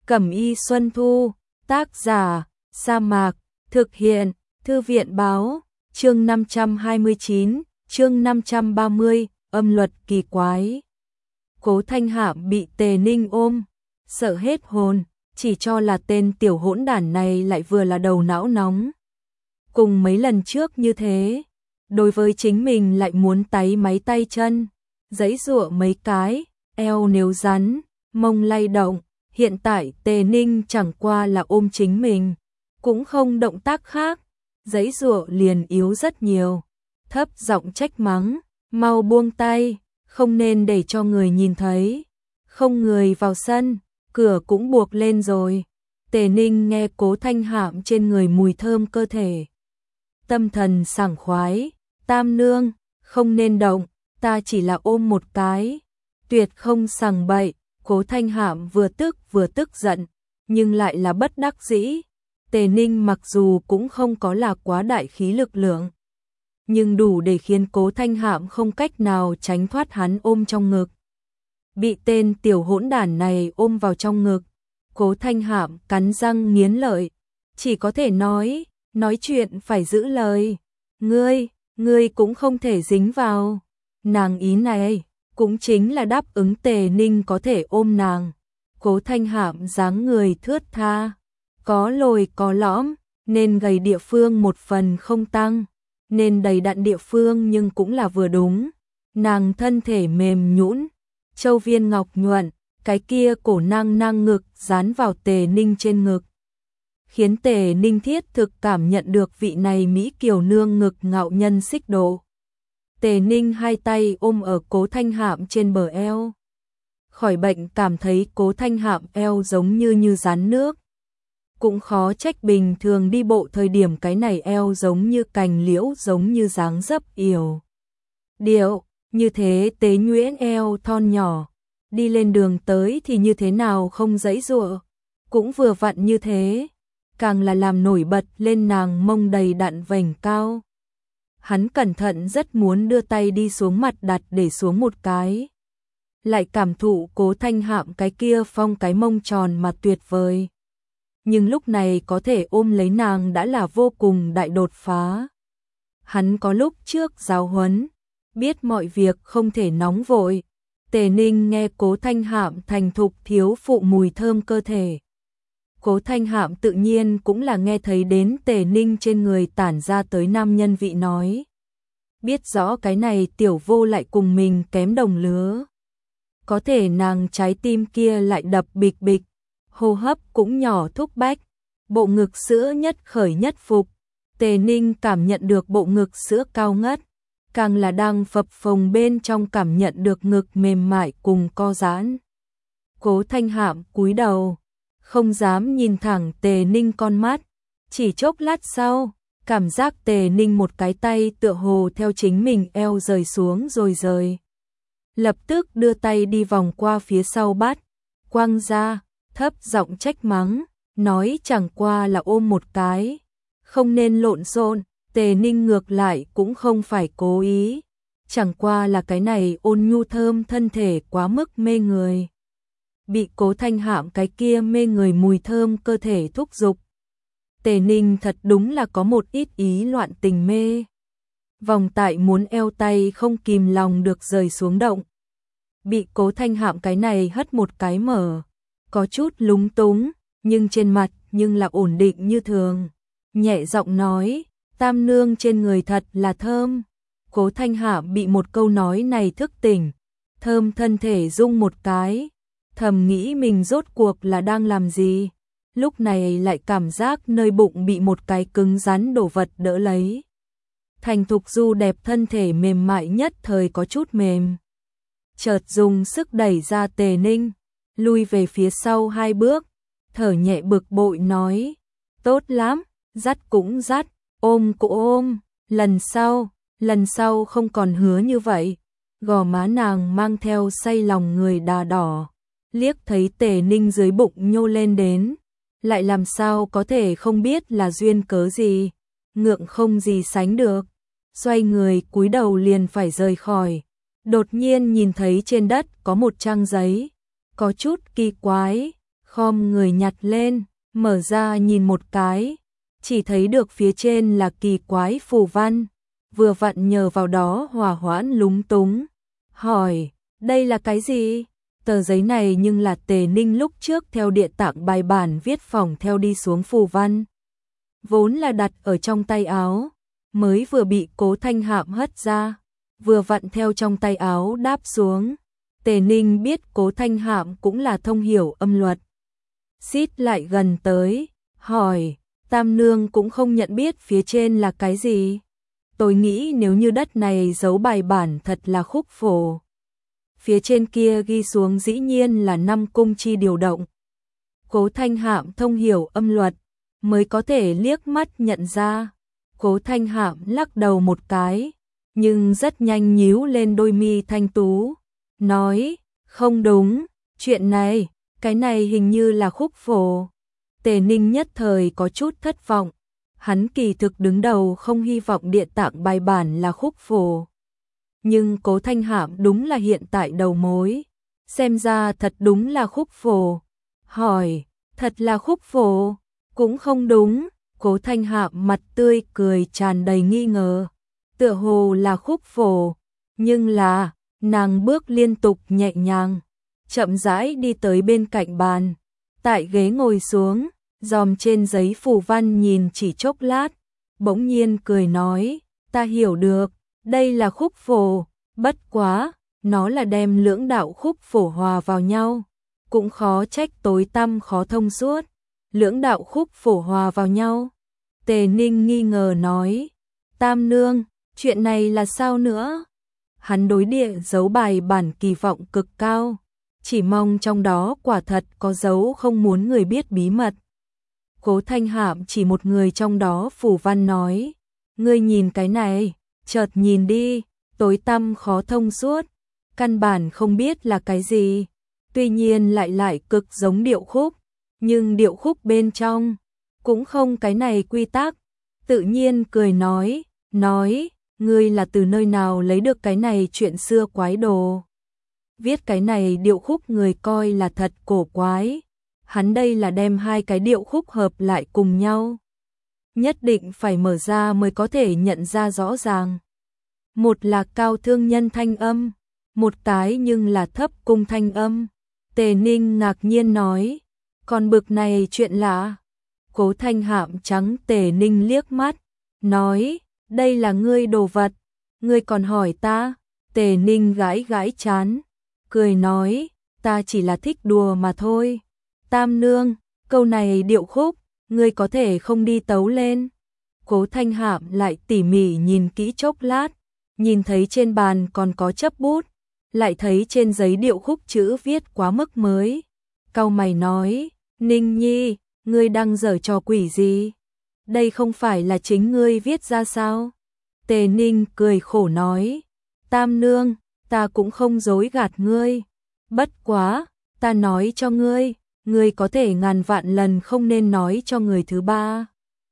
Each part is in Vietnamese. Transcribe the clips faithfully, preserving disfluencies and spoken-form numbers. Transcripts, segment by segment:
Cẩm y Xuân Thu, tác giả, Sa Mạc, thực hiện, Thư viện báo, chương năm trăm hai mươi chín, chương năm trăm ba mươi, âm luật kỳ quái. Cố Thanh Hạm bị Tề Ninh ôm, sợ hết hồn, chỉ cho là tên tiểu hỗn đản này lại vừa là đầu não nóng. Cùng mấy lần trước như thế, đối với chính mình lại muốn táy máy tay chân, giãy giụa mấy cái, eo nếu rắn, mông lay động. Hiện tại Tề Ninh chẳng qua là ôm chính mình, cũng không động tác khác, giãy giụa liền yếu rất nhiều. Thấp giọng trách mắng, mau buông tay, không nên để cho người nhìn thấy. Không người vào sân, cửa cũng buộc lên rồi. Tề Ninh nghe Cố Thanh Hạm trên người mùi thơm cơ thể, tâm thần sảng khoái. Tam nương, không nên động, ta chỉ là ôm một cái, tuyệt không sằng bậy. Cố Thanh Hạm vừa tức vừa tức giận, nhưng lại là bất đắc dĩ. Tề Ninh mặc dù cũng không có là quá đại khí lực lượng, nhưng đủ để khiến Cố Thanh Hạm không cách nào tránh thoát hắn ôm trong ngực. Bị tên tiểu hỗn đản này ôm vào trong ngực, Cố Thanh Hạm cắn răng nghiến lợi, chỉ có thể nói, nói chuyện phải giữ lời. Ngươi, ngươi cũng không thể dính vào. Nàng ý này cũng chính là đáp ứng Tề Ninh có thể ôm nàng. Cố Thanh Hạm dáng người thướt tha, có lồi có lõm, nên gầy địa phương một phần không tăng, nên đầy đặn địa phương nhưng cũng là vừa đúng. Nàng thân thể mềm nhũn, châu viên ngọc nhuận, cái kia cổ năng năng ngực dán vào Tề Ninh trên ngực, khiến Tề Ninh thiết thực cảm nhận được vị này mỹ kiều nương ngực ngạo nhân xích độ. Tề Ninh hai tay ôm ở Cố Thanh Hạm trên bờ eo. Khỏi bệnh cảm thấy Cố Thanh Hạm eo giống như như rắn nước. Cũng khó trách bình thường đi bộ thời điểm cái này eo giống như cành liễu, giống như dáng dấp yểu điệu, như thế tế nhuyễn eo thon nhỏ. Đi lên đường tới thì như thế nào không giãy giụa, cũng vừa vặn như thế, càng là làm nổi bật lên nàng mông đầy đặn vành cao. Hắn cẩn thận rất muốn đưa tay đi xuống mặt đặt để xuống một cái, lại cảm thụ Cố Thanh Hạm cái kia phong cái mông tròn mà tuyệt vời. Nhưng lúc này có thể ôm lấy nàng đã là vô cùng đại đột phá. Hắn có lúc trước giáo huấn, biết mọi việc không thể nóng vội. Tề Ninh nghe Cố Thanh Hạm thành thục thiếu phụ mùi thơm cơ thể. Cố Thanh Hạm tự nhiên cũng là nghe thấy đến Tề Ninh trên người tản ra tới nam nhân vị nói. Biết rõ cái này tiểu vô lại cùng mình kém đồng lứa. Có thể nàng trái tim kia lại đập bịch bịch, hô hấp cũng nhỏ thúc bách, bộ ngực sữa nhất khởi nhất phục. Tề Ninh cảm nhận được bộ ngực sữa cao ngất, càng là đang phập phồng bên trong cảm nhận được ngực mềm mại cùng co giãn. Cố Thanh Hạm cúi đầu, không dám nhìn thẳng Tề Ninh con mắt, chỉ chốc lát sau, cảm giác Tề Ninh một cái tay tựa hồ theo chính mình eo rời xuống rồi rời. Lập tức đưa tay đi vòng qua phía sau bắt, quăng ra, thấp giọng trách mắng, nói chẳng qua là ôm một cái, không nên lộn xộn. Tề Ninh ngược lại cũng không phải cố ý, chẳng qua là cái này ôn nhu thơm thân thể quá mức mê người. Bị Cố Thanh Hạm cái kia mê người mùi thơm cơ thể thúc giục. Tề Ninh thật đúng là có một ít ý loạn tình mê. Vòng tại muốn eo tay không kìm lòng được rời xuống động. Bị Cố Thanh Hạm cái này hất một cái mở, có chút lúng túng, nhưng trên mặt nhưng là ổn định như thường. Nhẹ giọng nói, tam nương trên người thật là thơm. Cố Thanh Hạm bị một câu nói này thức tỉnh, thơm thân thể rung một cái, thầm nghĩ mình rốt cuộc là đang làm gì. Lúc này lại cảm giác nơi bụng bị một cái cứng rắn đổ vật đỡ lấy. Thành thục du đẹp thân thể mềm mại nhất thời có chút mềm. Chợt dùng sức đẩy ra Tề Ninh, lui về phía sau hai bước, thở nhẹ bực bội nói, tốt lắm, dắt cũng dắt, ôm cũng ôm, lần sau, lần sau không còn hứa như vậy. Gò má nàng mang theo say lòng người đà đỏ, liếc thấy Tề Ninh dưới bụng nhô lên đến, lại làm sao có thể không biết là duyên cớ gì, ngượng không gì sánh được. Xoay người cúi đầu liền phải rời khỏi, đột nhiên nhìn thấy trên đất có một trang giấy, có chút kỳ quái, khom người nhặt lên, mở ra nhìn một cái, chỉ thấy được phía trên là kỳ quái phù văn, vừa vặn nhờ vào đó hòa hoãn lúng túng, hỏi, đây là cái gì? Tờ giấy này nhưng là Tề Ninh lúc trước theo địa tạng bài bản viết phỏng theo đi xuống phù văn. Vốn là đặt ở trong tay áo, mới vừa bị Cố Thanh Hạm hất ra, vừa vặn theo trong tay áo đáp xuống. Tề Ninh biết Cố Thanh Hạm cũng là thông hiểu âm luật. Xít lại gần tới, hỏi, Tam Nương cũng không nhận biết phía trên là cái gì. Tôi nghĩ nếu như đất này giấu bài bản thật là khúc phổ. Phía trên kia ghi xuống dĩ nhiên là năm cung chi điều động. Cố Thanh Hạm thông hiểu âm luật, mới có thể liếc mắt nhận ra. Cố Thanh Hạm lắc đầu một cái, nhưng rất nhanh nhíu lên đôi mi thanh tú, nói, không đúng, chuyện này, cái này hình như là khúc phổ. Tề Ninh nhất thời có chút thất vọng, hắn kỳ thực đứng đầu không hy vọng địa tạng bài bản là khúc phổ. Nhưng Cố Thanh Hạm đúng là hiện tại đầu mối, xem ra thật đúng là khúc phổ. Hỏi, thật là khúc phổ? Cũng không đúng. Cố Thanh Hạm mặt tươi cười tràn đầy nghi ngờ, tựa hồ là khúc phổ, nhưng là, nàng bước liên tục nhẹ nhàng, chậm rãi đi tới bên cạnh bàn, tại ghế ngồi xuống, dòm trên giấy phù văn nhìn chỉ chốc lát, bỗng nhiên cười nói, ta hiểu được, đây là khúc phổ, bất quá, nó là đem lưỡng đạo khúc phổ hòa vào nhau, cũng khó trách tối tăm khó thông suốt. Lưỡng đạo khúc phổ hòa vào nhau. Tề Ninh nghi ngờ nói, Tam Nương, chuyện này là sao nữa? Hắn đối địa dấu bài bản kỳ vọng cực cao, chỉ mong trong đó quả thật có dấu không muốn người biết bí mật. Cố Thanh Hạm chỉ một người trong đó phù văn nói, ngươi nhìn cái này, chợt nhìn đi, tối tăm khó thông suốt, căn bản không biết là cái gì, tuy nhiên lại lại cực giống điệu khúc. Nhưng điệu khúc bên trong cũng không cái này quy tắc. Tự nhiên cười nói, nói, ngươi là từ nơi nào lấy được cái này chuyện xưa quái đồ. Viết cái này điệu khúc người coi là thật cổ quái. Hắn đây là đem hai cái điệu khúc hợp lại cùng nhau. Nhất định phải mở ra mới có thể nhận ra rõ ràng. Một là cao thương nhân thanh âm, một cái nhưng là thấp cung thanh âm. Tề Ninh ngạc nhiên nói, còn bực này chuyện lạ. Cố Thanh Hạm trắng Tề Ninh liếc mắt, nói, đây là ngươi đồ vật, ngươi còn hỏi ta. Tề Ninh gãi gãi chán, cười nói, ta chỉ là thích đùa mà thôi. Tam Nương, câu này điệu khúc, ngươi có thể không đi tấu lên. Cố Thanh Hạm lại tỉ mỉ nhìn kỹ chốc lát, nhìn thấy trên bàn còn có chấp bút, lại thấy trên giấy điệu khúc chữ viết quá mức mới. Cau mày nói, Ninh Nhi, ngươi đang giở trò quỷ gì? Đây không phải là chính ngươi viết ra sao? Tề Ninh cười khổ nói, Tam Nương, ta cũng không dối gạt ngươi. Bất quá, ta nói cho ngươi, ngươi có thể ngàn vạn lần không nên nói cho người thứ ba.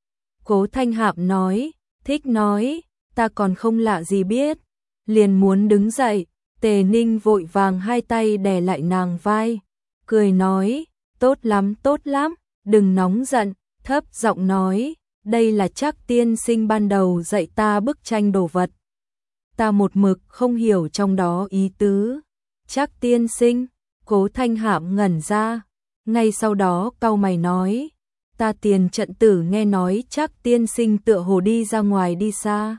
Cố Thanh Hạm nói, thích nói, ta còn không lạ gì biết. Liền muốn đứng dậy, Tề Ninh vội vàng hai tay đè lại nàng vai, cười nói, tốt lắm tốt lắm, đừng nóng giận, thấp giọng nói, đây là Trác tiên sinh ban đầu dạy ta bức tranh đồ vật. Ta một mực không hiểu trong đó ý tứ. Trác tiên sinh? Cố Thanh Hạm ngẩn ra, ngay sau đó cau mày nói, ta tiền trận tử nghe nói Trác tiên sinh tựa hồ đi ra ngoài đi xa.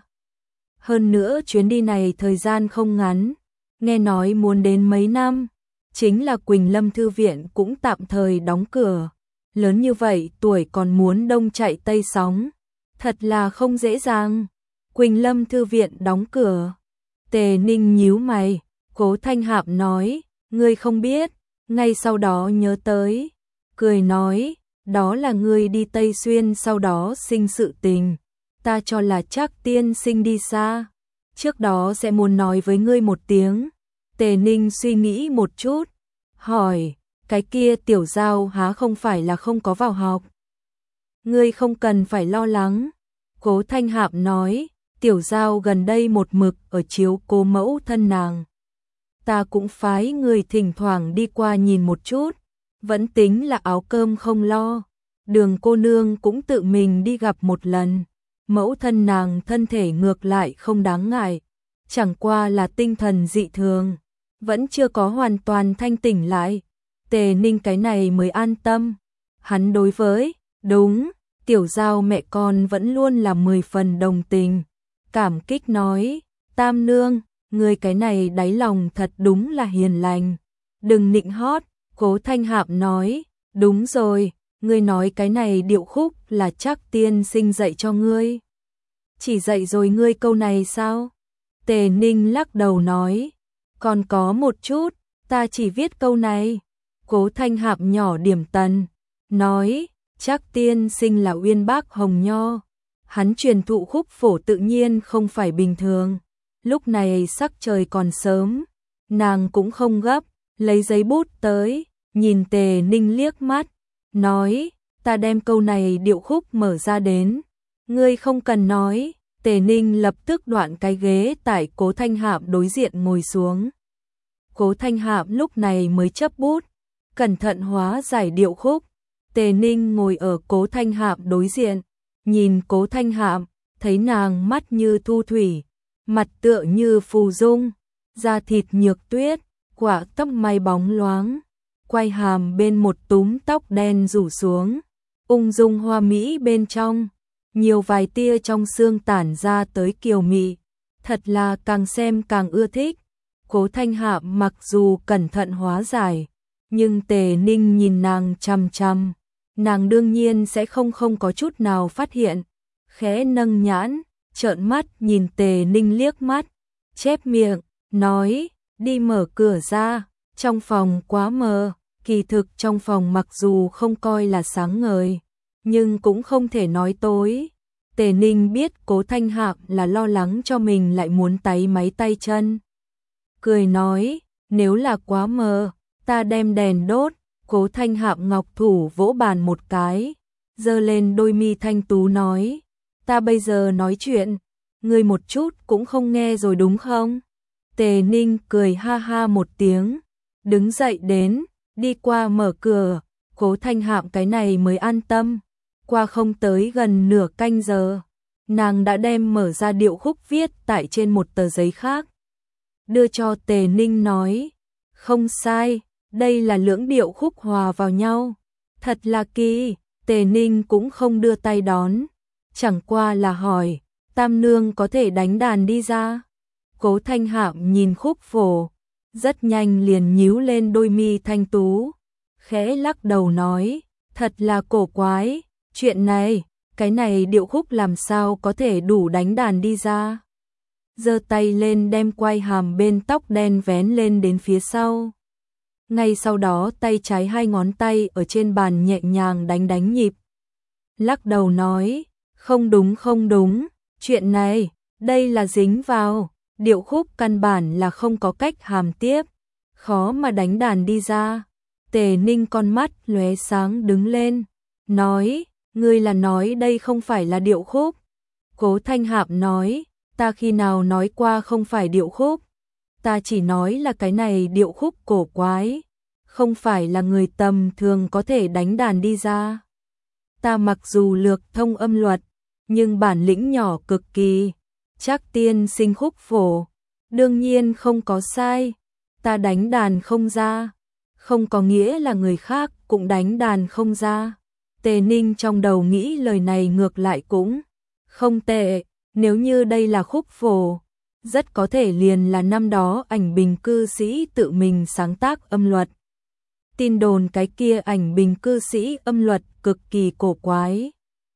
Hơn nữa chuyến đi này thời gian không ngắn, nghe nói muốn đến mấy năm. Chính là Quỳnh Lâm Thư Viện cũng tạm thời đóng cửa. Lớn như vậy tuổi còn muốn đông chạy tây sóng. Thật là không dễ dàng. Quỳnh Lâm Thư Viện đóng cửa. Tề Ninh nhíu mày. Cố Thanh Hạm nói, ngươi không biết. Ngay sau đó nhớ tới. Cười nói, đó là ngươi đi Tây Xuyên sau đó sinh sự tình. Ta cho là Trác tiên sinh đi xa. Trước đó sẽ muốn nói với ngươi một tiếng. Tề Ninh suy nghĩ một chút, hỏi, cái kia Tiểu Giao há không phải là không có vào học? Ngươi không cần phải lo lắng. Cố Thanh Hạm nói, Tiểu Giao gần đây một mực ở chiếu cố mẫu thân nàng. Ta cũng phái người thỉnh thoảng đi qua nhìn một chút, vẫn tính là áo cơm không lo. Đường cô nương cũng tự mình đi gặp một lần. Mẫu thân nàng thân thể ngược lại không đáng ngại, chẳng qua là tinh thần dị thường, vẫn chưa có hoàn toàn thanh tỉnh lại. Tề Ninh cái này mới an tâm. Hắn đối với, đúng, tiểu giao mẹ con vẫn luôn là mười phần đồng tình. Cảm kích nói, Tam nương, người cái này đáy lòng thật đúng là hiền lành. Đừng nịnh hót, Cố Thanh Hạm nói, đúng rồi, ngươi nói cái này điệu khúc là Trác tiên sinh dạy cho ngươi. Chỉ dạy rồi ngươi câu này sao? Tề Ninh lắc đầu nói, còn có một chút, ta chỉ viết câu này. Cố Thanh Hạm nhỏ điểm tần, nói, Trác tiên sinh là uyên bác hồng nho. Hắn truyền thụ khúc phổ tự nhiên không phải bình thường. Lúc này sắc trời còn sớm, nàng cũng không gấp, lấy giấy bút tới, nhìn Tề Ninh liếc mắt, nói, ta đem câu này điệu khúc mở ra đến. Ngươi không cần nói. Tề Ninh lập tức đoạn cái ghế tại Cố Thanh Hạm đối diện ngồi xuống. Cố Thanh Hạm lúc này mới chấp bút, cẩn thận hóa giải điệu khúc. Tề Ninh ngồi ở Cố Thanh Hạm đối diện, nhìn Cố Thanh Hạm, thấy nàng mắt như thu thủy, mặt tựa như phù dung, da thịt nhược tuyết, quả tóc may bóng loáng, quay hàm bên một túm tóc đen rủ xuống, ung dung hoa mỹ bên trong, nhiều vài tia trong xương tản ra tới kiều mị, thật là càng xem càng ưa thích. Cố Thanh Hạm mặc dù cẩn thận hóa giải, nhưng Tề Ninh nhìn nàng chằm chằm, nàng đương nhiên sẽ không không có chút nào phát hiện, khẽ nâng nhãn, trợn mắt nhìn Tề Ninh liếc mắt, chép miệng, nói, đi mở cửa ra, trong phòng quá mờ. Kỳ thực trong phòng mặc dù không coi là sáng ngời, nhưng cũng không thể nói tối. Tề Ninh biết Cố Thanh Hạm là lo lắng cho mình lại muốn táy máy tay chân. Cười nói, nếu là quá mờ, ta đem đèn đốt. Cố Thanh Hạm ngọc thủ vỗ bàn một cái, giơ lên đôi mi thanh tú nói, ta bây giờ nói chuyện, ngươi một chút cũng không nghe rồi đúng không? Tề Ninh cười ha ha một tiếng, đứng dậy đến, đi qua mở cửa. Cố Thanh Hạm cái này mới an tâm. Qua không tới gần nửa canh giờ, nàng đã đem mở ra điệu khúc viết tại trên một tờ giấy khác, đưa cho Tề Ninh nói, không sai, đây là lưỡng điệu khúc hòa vào nhau, thật là kỳ. Tề Ninh cũng không đưa tay đón, chẳng qua là hỏi, Tam nương có thể đánh đàn đi ra? Cố Thanh Hạm nhìn khúc phổ, rất nhanh liền nhíu lên đôi mi thanh tú, khẽ lắc đầu nói, thật là cổ quái, chuyện này, cái này điệu khúc làm sao có thể đủ đánh đàn đi ra. Giơ tay lên đem quai hàm bên tóc đen vén lên đến phía sau. Ngay sau đó tay trái hai ngón tay ở trên bàn nhẹ nhàng đánh đánh nhịp. Lắc đầu nói, không đúng không đúng, chuyện này, đây là dính vào, điệu khúc căn bản là không có cách hàm tiếp, khó mà đánh đàn đi ra. Tề Ninh con mắt lóe sáng đứng lên, nói, ngươi là nói đây không phải là điệu khúc? Cố Thanh Hạm nói, ta khi nào nói qua không phải điệu khúc? Ta chỉ nói là cái này điệu khúc cổ quái, không phải là người tầm thường có thể đánh đàn đi ra. Ta mặc dù lược thông âm luật, nhưng bản lĩnh nhỏ cực kỳ. Trác tiên sinh khúc phổ, đương nhiên không có sai. Ta đánh đàn không ra, không có nghĩa là người khác cũng đánh đàn không ra. Tề Ninh trong đầu nghĩ lời này ngược lại cũng không tệ, nếu như đây là khúc phổ, rất có thể liền là năm đó ảnh bình cư sĩ tự mình sáng tác âm luật. Tin đồn cái kia ảnh bình cư sĩ âm luật cực kỳ cổ quái.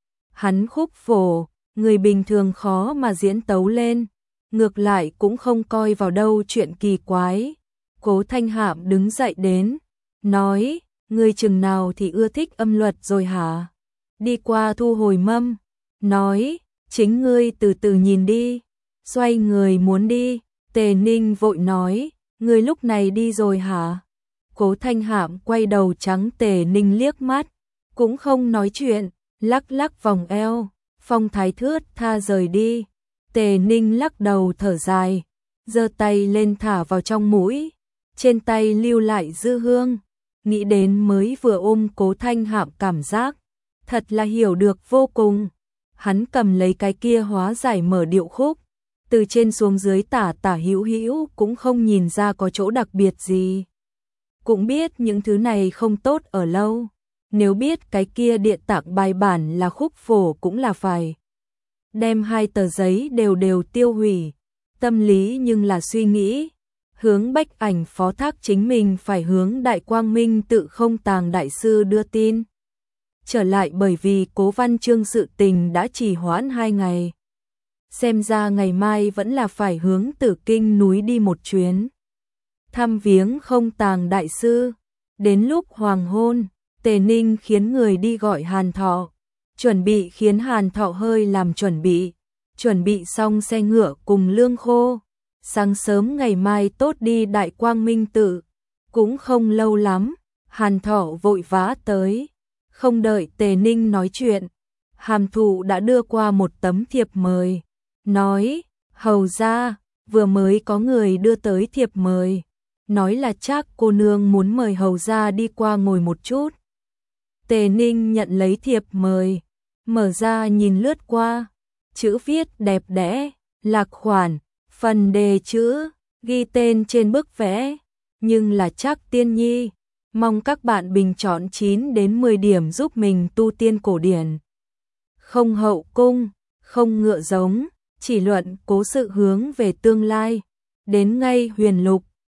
Hắn khúc phổ, người bình thường khó mà diễn tấu lên, ngược lại cũng không coi vào đâu chuyện kỳ quái. Cố Thanh Hạm đứng dậy đến, nói, ngươi chừng nào thì ưa thích âm luật rồi hả? Đi qua thu hồi mâm, nói, chính ngươi từ từ nhìn đi. Xoay người muốn đi, Tề Ninh vội nói, ngươi lúc này đi rồi hả? Cố Thanh Hạm quay đầu trắng Tề Ninh liếc mắt, cũng không nói chuyện, lắc lắc vòng eo, phong thái thướt tha rời đi. Tề Ninh lắc đầu thở dài, giơ tay lên thả vào trong mũi, trên tay lưu lại dư hương. nghĩ đến mới vừa ôm Cố Thanh Hạm cảm giác, thật là hiểu được vô cùng. Hắn cầm lấy cái kia hóa giải mở điệu khúc, từ trên xuống dưới tả tả hữu hữu cũng không nhìn ra có chỗ đặc biệt gì. Cũng biết những thứ này không tốt ở lâu, nếu biết cái kia địa tạng bài bản là khúc phổ cũng là phải đem hai tờ giấy đều đều tiêu hủy. Tâm lý nhưng là suy nghĩ, hướng Bách Ảnh phó thác chính mình phải hướng Đại Quang Minh Tự Không Tàng đại sư đưa tin. Trở lại bởi vì Cố Văn Chương sự tình đã trì hoãn hai ngày. Xem ra ngày mai vẫn là phải hướng Tử Kinh núi đi một chuyến. Thăm viếng Không Tàng đại sư. Đến lúc hoàng hôn, Tề Ninh khiến người đi gọi Hàn Thọ, chuẩn bị khiến Hàn Thọ hơi làm chuẩn bị, chuẩn bị xong xe ngựa cùng lương khô. Sáng sớm ngày mai tốt đi Đại Quang Minh Tự, cũng không lâu lắm, Hàn Thọ vội vã tới, không đợi Tề Ninh nói chuyện, Hàm Thụ đã đưa qua một tấm thiệp mời, nói, hầu ra, vừa mới có người đưa tới thiệp mời, nói là Trác cô nương muốn mời hầu ra đi qua ngồi một chút. Tề Ninh nhận lấy thiệp mời, mở ra nhìn lướt qua, chữ viết đẹp đẽ, lạc khoản, phần đề chữ, ghi tên trên bức vẽ, nhưng là Trác Tiên Nhi, mong các bạn bình chọn chín đến mười điểm giúp mình tu tiên cổ điển. Không hậu cung, không ngựa giống, chỉ luận cố sự hướng về tương lai, đến ngay huyền lục,